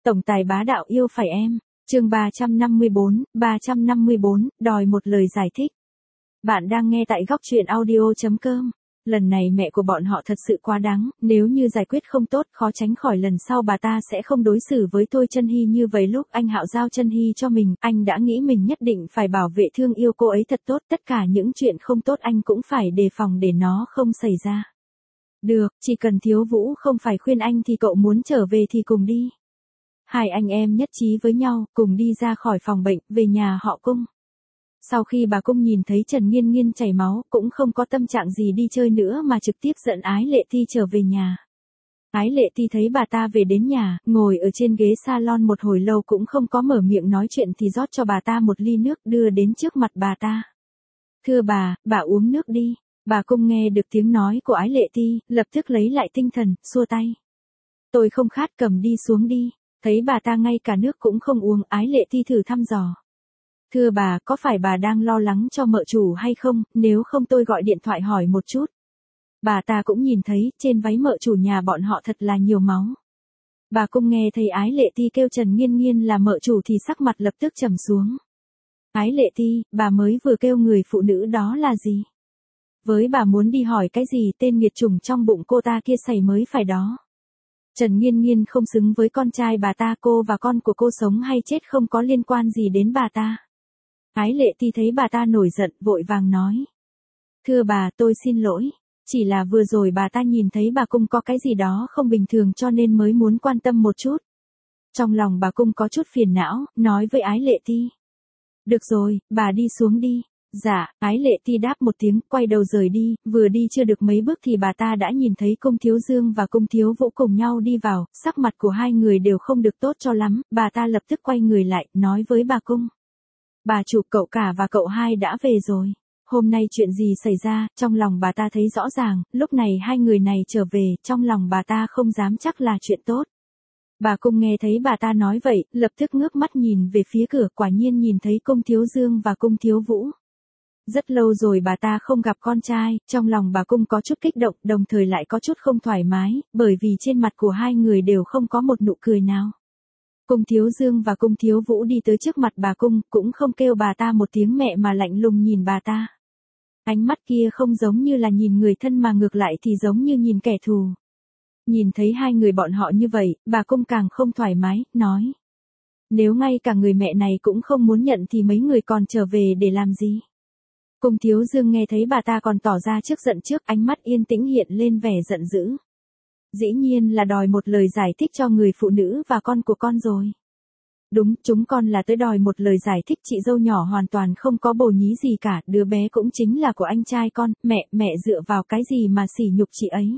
Tổng tài bá đạo yêu phải em. Chương 354, đòi một lời giải thích. Bạn đang nghe tại góc truyện audio.com. Lần này mẹ của bọn họ thật sự quá đáng, nếu như giải quyết không tốt, khó tránh khỏi lần sau bà ta sẽ không đối xử với Thôi Chân Hy như vậy. Lúc anh Hạo giao Chân Hy cho mình, anh đã nghĩ mình nhất định phải bảo vệ thương yêu cô ấy thật tốt, tất cả những chuyện không tốt anh cũng phải đề phòng để nó không xảy ra. Được, chỉ cần Thiếu Vũ không phải khuyên anh thì cậu muốn trở về thì cùng đi. Hai anh em nhất trí với nhau, cùng đi ra khỏi phòng bệnh, về nhà họ Cung. Sau khi bà Cung nhìn thấy Trần Nghiên Nghiên chảy máu, cũng không có tâm trạng gì đi chơi nữa mà trực tiếp dẫn Ái Lệ Ti trở về nhà. Ái Lệ Ti thấy bà ta về đến nhà, ngồi ở trên ghế salon một hồi lâu cũng không có mở miệng nói chuyện thì rót cho bà ta một ly nước đưa đến trước mặt bà ta. Thưa bà uống nước đi. Bà Cung nghe được tiếng nói của Ái Lệ Ti, lập tức lấy lại tinh thần, xua tay. Tôi không khát, cầm đi xuống đi. Thấy bà ta ngay cả nước cũng không uống, Ái Lệ Ti thử thăm dò. Thưa bà, có phải bà đang lo lắng cho mợ chủ hay không, nếu không tôi gọi điện thoại hỏi một chút. Bà ta cũng nhìn thấy, trên váy mợ chủ nhà bọn họ thật là nhiều máu. Bà Cung nghe thấy Ái Lệ Ti kêu Trần Nghiên Nghiên là mợ chủ thì sắc mặt lập tức trầm xuống. Ái Lệ Ti, bà mới vừa kêu người phụ nữ đó là gì? Với bà muốn đi hỏi cái gì, tên nghiệt chủng trong bụng cô ta kia xảy mới phải đó. Trần Nghiên Nghiên không xứng với con trai bà ta, cô và con của cô sống hay chết không có liên quan gì đến bà ta. Ái Lệ Ti thấy bà ta nổi giận, vội vàng nói. Thưa bà, tôi xin lỗi. Chỉ là vừa rồi bà ta nhìn thấy bà Cung có cái gì đó không bình thường cho nên mới muốn quan tâm một chút. Trong lòng bà Cung có chút phiền não, nói với Ái Lệ Ti. Được rồi, bà đi xuống đi. Dạ, Ái Lệ Ti đáp một tiếng, quay đầu rời đi, vừa đi chưa được mấy bước thì bà ta đã nhìn thấy Cung Thiếu Dương và Cung Thiếu Vũ cùng nhau đi vào, sắc mặt của hai người đều không được tốt cho lắm, bà ta lập tức quay người lại, nói với bà Cung. Bà chủ, cậu cả và cậu hai đã về rồi. Hôm nay chuyện gì xảy ra, trong lòng bà ta thấy rõ ràng, lúc này hai người này trở về, trong lòng bà ta không dám chắc là chuyện tốt. Bà Cung nghe thấy bà ta nói vậy, lập tức ngước mắt nhìn về phía cửa, quả nhiên nhìn thấy Cung Thiếu Dương và Cung Thiếu Vũ. Rất lâu rồi bà ta không gặp con trai, trong lòng bà Cung có chút kích động, đồng thời lại có chút không thoải mái, bởi vì trên mặt của hai người đều không có một nụ cười nào. Cung Thiếu Dương và Cung Thiếu Vũ đi tới trước mặt bà Cung, cũng không kêu bà ta một tiếng mẹ mà lạnh lùng nhìn bà ta. Ánh mắt kia không giống như là nhìn người thân mà ngược lại thì giống như nhìn kẻ thù. Nhìn thấy hai người bọn họ như vậy, bà Cung càng không thoải mái, nói. Nếu ngay cả người mẹ này cũng không muốn nhận thì mấy người còn trở về để làm gì? Cung Thiếu Dương nghe thấy bà ta còn tỏ ra trước giận trước, ánh mắt yên tĩnh hiện lên vẻ giận dữ. Dĩ nhiên là đòi một lời giải thích cho người phụ nữ và con của con rồi. Đúng, chúng con là tới đòi một lời giải thích, chị dâu nhỏ hoàn toàn không có bồ nhí gì cả, đứa bé cũng chính là của anh trai con, mẹ dựa vào cái gì mà sỉ nhục chị ấy?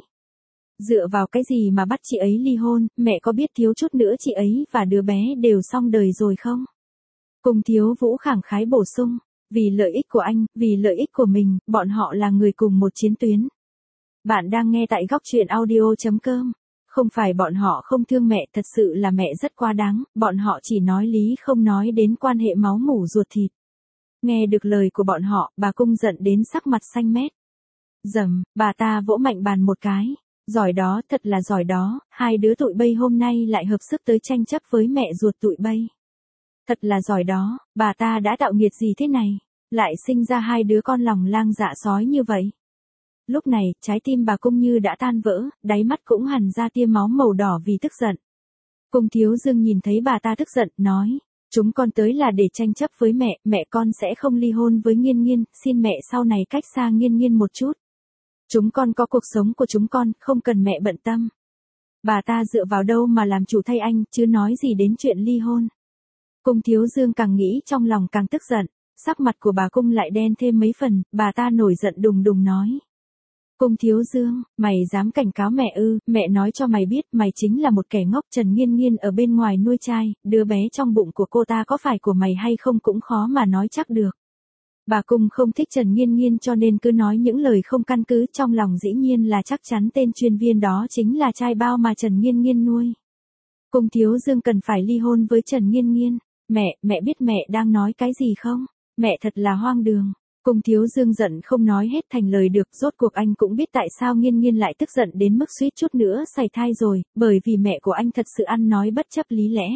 Dựa vào cái gì mà bắt chị ấy ly hôn, mẹ có biết thiếu chút nữa chị ấy và đứa bé đều xong đời rồi không? Cung Thiếu Vũ khẳng khái bổ sung. Vì lợi ích của anh, vì lợi ích của mình, bọn họ là người cùng một chiến tuyến. Bạn đang nghe tại góc truyện audio.com. Không phải bọn họ không thương mẹ, thật sự là mẹ rất quá đáng, bọn họ chỉ nói lý không nói đến quan hệ máu mủ ruột thịt. Nghe được lời của bọn họ, bà Cung giận đến sắc mặt xanh mét. Dầm, bà ta vỗ mạnh bàn một cái. Giỏi đó, thật là giỏi đó, hai đứa tụi bay hôm nay lại hợp sức tới tranh chấp với mẹ ruột tụi bay. Thật là giỏi đó, bà ta đã tạo nghiệt gì thế này, lại sinh ra hai đứa con lòng lang dạ sói như vậy. Lúc này, trái tim bà Cung như đã tan vỡ, đáy mắt cũng hằn ra tia máu màu đỏ vì tức giận. Cung Thiếu Dương nhìn thấy bà ta tức giận, nói, chúng con tới là để tranh chấp với mẹ con sẽ không ly hôn với Nghiên Nghiên, xin mẹ sau này cách xa Nghiên Nghiên một chút. Chúng con có cuộc sống của chúng con, không cần mẹ bận tâm. Bà ta dựa vào đâu mà làm chủ thay anh, chứ nói gì đến chuyện ly hôn. Cung Thiếu Dương càng nghĩ trong lòng càng tức giận, sắc mặt của bà Cung lại đen thêm mấy phần, bà ta nổi giận đùng đùng nói. Cung Thiếu Dương, mày dám cảnh cáo mẹ ư? Mẹ nói cho mày biết, mày chính là một kẻ ngốc. Trần Nghiên Nghiên ở bên ngoài nuôi trai, đứa bé trong bụng của cô ta có phải của mày hay không cũng khó mà nói chắc được. Bà Cung không thích Trần Nghiên Nghiên cho nên cứ nói những lời không căn cứ, trong lòng dĩ nhiên là chắc chắn tên chuyên viên đó chính là trai bao mà Trần Nghiên Nghiên nuôi. Cung Thiếu Dương cần phải ly hôn với Trần Nghiên Nghiên. Mẹ biết mẹ đang nói cái gì không? Mẹ thật là hoang đường. Cung Thiếu Dương giận không nói hết thành lời được, rốt cuộc anh cũng biết tại sao Nghiên Nghiên lại tức giận đến mức suýt chút nữa sảy thai rồi, bởi vì mẹ của anh thật sự ăn nói bất chấp lý lẽ.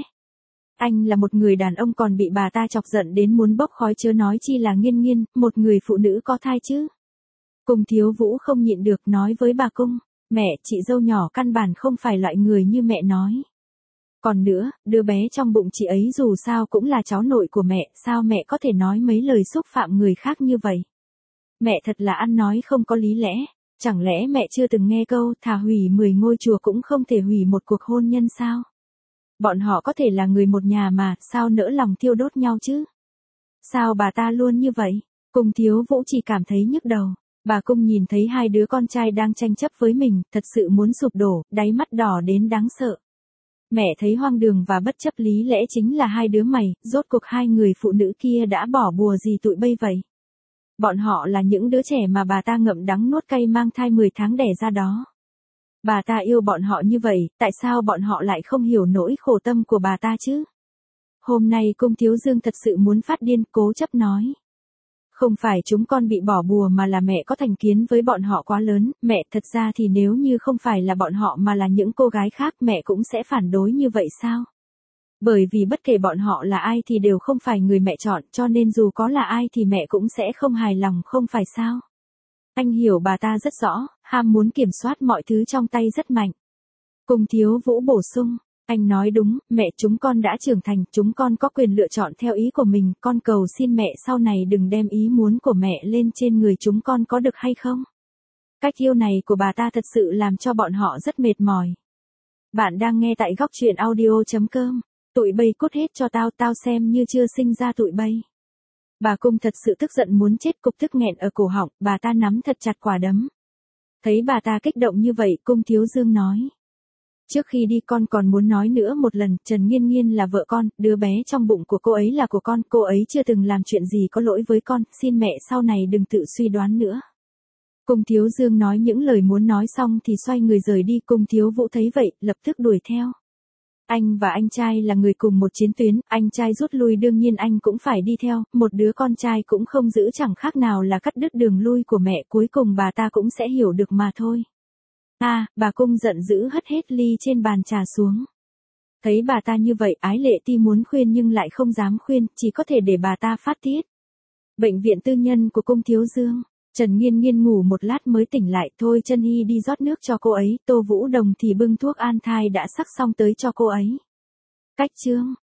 Anh là một người đàn ông còn bị bà ta chọc giận đến muốn bốc khói chớ nói chi là Nghiên Nghiên, một người phụ nữ có thai chứ. Cung Thiếu Vũ không nhịn được nói với bà Cung, mẹ, chị dâu nhỏ căn bản không phải loại người như mẹ nói. Còn nữa, đứa bé trong bụng chị ấy dù sao cũng là cháu nội của mẹ, sao mẹ có thể nói mấy lời xúc phạm người khác như vậy? Mẹ thật là ăn nói không có lý lẽ, chẳng lẽ mẹ chưa từng nghe câu thà hủy 10 ngôi chùa cũng không thể hủy một cuộc hôn nhân sao? Bọn họ có thể là người một nhà mà, sao nỡ lòng thiêu đốt nhau chứ? Sao bà ta luôn như vậy? Cung Thiếu Vũ chỉ cảm thấy nhức đầu. Bà Cung nhìn thấy hai đứa con trai đang tranh chấp với mình, thật sự muốn sụp đổ, đáy mắt đỏ đến đáng sợ. Mẹ thấy hoang đường và bất chấp lý lẽ chính là hai đứa mày, rốt cuộc hai người phụ nữ kia đã bỏ bùa gì tụi bây vậy? Bọn họ là những đứa trẻ mà bà ta ngậm đắng nuốt cay mang thai 10 tháng đẻ ra đó. Bà ta yêu bọn họ như vậy, tại sao bọn họ lại không hiểu nỗi khổ tâm của bà ta chứ? Hôm nay Cung Thiếu Dương thật sự muốn phát điên, cố chấp nói. Không phải chúng con bị bỏ bùa mà là mẹ có thành kiến với bọn họ quá lớn, mẹ thật ra thì nếu như không phải là bọn họ mà là những cô gái khác mẹ cũng sẽ phản đối như vậy sao? Bởi vì bất kể bọn họ là ai thì đều không phải người mẹ chọn, cho nên dù có là ai thì mẹ cũng sẽ không hài lòng, không phải sao? Anh hiểu bà ta rất rõ, ham muốn kiểm soát mọi thứ trong tay rất mạnh. Cung Thiếu Vũ bổ sung, anh nói đúng, mẹ, chúng con đã trưởng thành, chúng con có quyền lựa chọn theo ý của mình, con cầu xin mẹ sau này đừng đem ý muốn của mẹ lên trên người chúng con có được hay không? Cách yêu này của bà ta thật sự làm cho bọn họ rất mệt mỏi. Bạn đang nghe tại góc truyện audio.com. Tụi bay cút hết cho tao, tao xem như chưa sinh ra tụi bay. Bà Cung thật sự tức giận muốn chết, cục tức nghẹn ở cổ họng, bà ta nắm thật chặt quả đấm. Thấy bà ta kích động như vậy, Cung Thiếu Dương nói. Trước khi đi con còn muốn nói nữa một lần, Trần Nghiên Nghiên là vợ con, đứa bé trong bụng của cô ấy là của con, cô ấy chưa từng làm chuyện gì có lỗi với con, xin mẹ sau này đừng tự suy đoán nữa. Cung Thiếu Dương nói những lời muốn nói xong thì xoay người rời đi, Cung Thiếu Vũ thấy vậy, lập tức đuổi theo. Anh và anh trai là người cùng một chiến tuyến, anh trai rút lui đương nhiên anh cũng phải đi theo, một đứa con trai cũng không giữ chẳng khác nào là cắt đứt đường lui của mẹ, cuối cùng bà ta cũng sẽ hiểu được mà thôi. Bà Cung giận dữ hất hết ly trên bàn trà xuống. Thấy bà ta như vậy, Ái Lệ Ti muốn khuyên nhưng lại không dám khuyên, chỉ có thể để bà ta phát tiết. Bệnh viện tư nhân của Cung Thiếu Dương, Trần Nghiên Nghiên ngủ một lát mới tỉnh lại, thôi Chân Hy đi rót nước cho cô ấy, Tô Vũ Đồng thì bưng thuốc an thai đã sắc xong tới cho cô ấy. Cách chương